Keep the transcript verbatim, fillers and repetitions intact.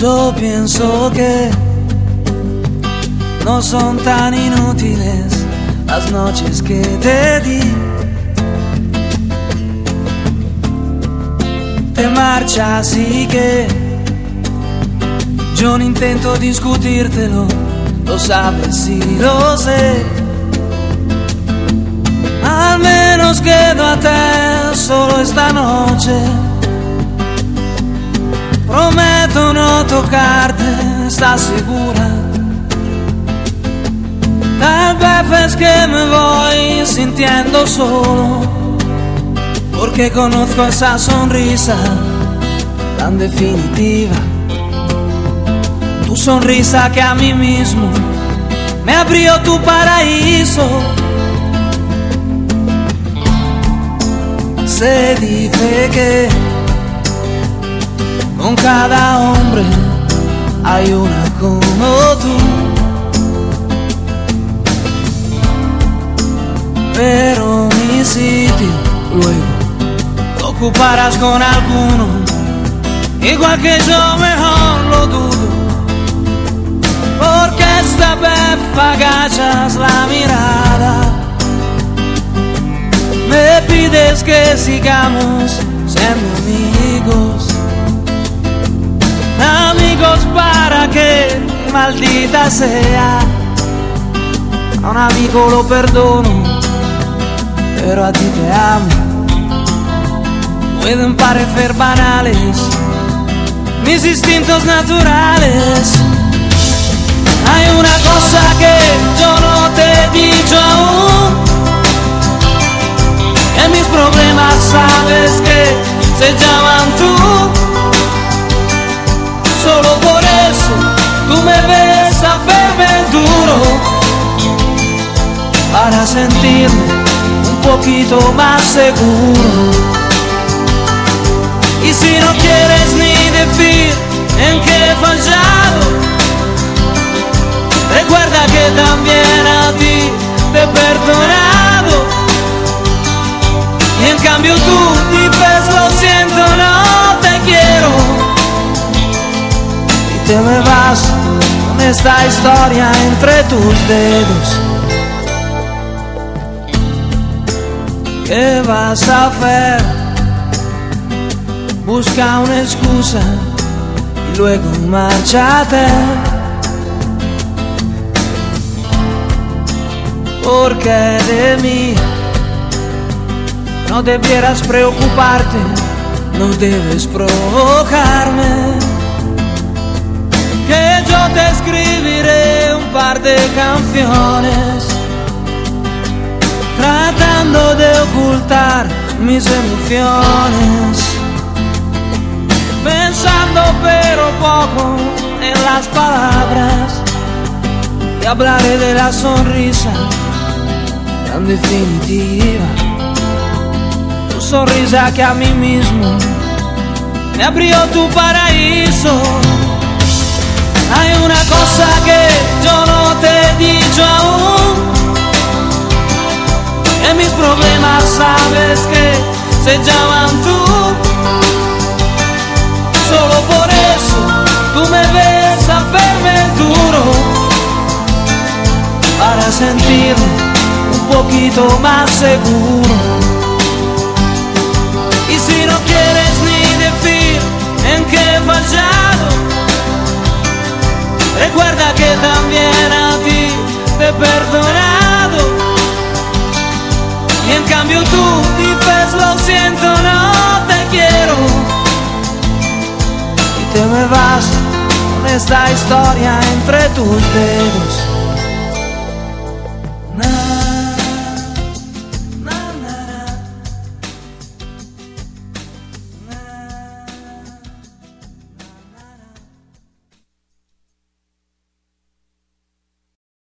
Yo pienso que no son tan inútiles las noches que te di. Te marchas y que yo no intento discutírtelo, lo sabes y lo sé. Al menos quedo a te solo esta noche. Prometo no tocarte, ¿estás segura? Tal vez es que me voy sintiendo solo, porque conozco esa sonrisa tan definitiva. Tu sonrisa que a mí mismo me abrió tu paraíso. Se dice que con cada hombre hay una como tú, pero mi sitio luego lo ocuparás con alguno, igual que yo, mejor lo dudo, porque esta vez agachas la mirada. Me pides que sigamos siendo amigos, amigos para que, maldita sea, a un amigo lo perdono, pero a ti te amo. Pueden parecer banales mis instintos naturales. Hay una cosa que yo no te he dicho aún, que mis problemas sabes que se llaman tú. Solo por eso tú me ves hacerme duro, para sentirme un poquito más seguro. Y si no quieres ni decir en qué he fallado, recuerda que también a ti te he perdonado. Y en cambio tú dices lo siento, no te quiero, y te me vas con esta historia entre tus dedos. ¿Qué vas a hacer? Busca una excusa y luego márchate, porque de mí no debieras preocuparte, no debes provocarme, que yo te escribiré un par de canciones, tratando de ocultar mis emociones, pensando pero poco en las palabras, y hablaré de la sonrisa tan definitiva. Tu sonrisa que a mí mismo me abrió tu paraíso. Hay una cosa que yo no te he dicho aún, que mis problemas sabes que se llaman tú. Solo por eso tú me ves hacerme duro, para sentirme un poquito más seguro. Y si no quieres ni decir en qué he fallado, recuerda que también a ti te he perdonado. Y en cambio tú dices lo siento, no te quiero, y te me vas con esta historia entre tus dedos.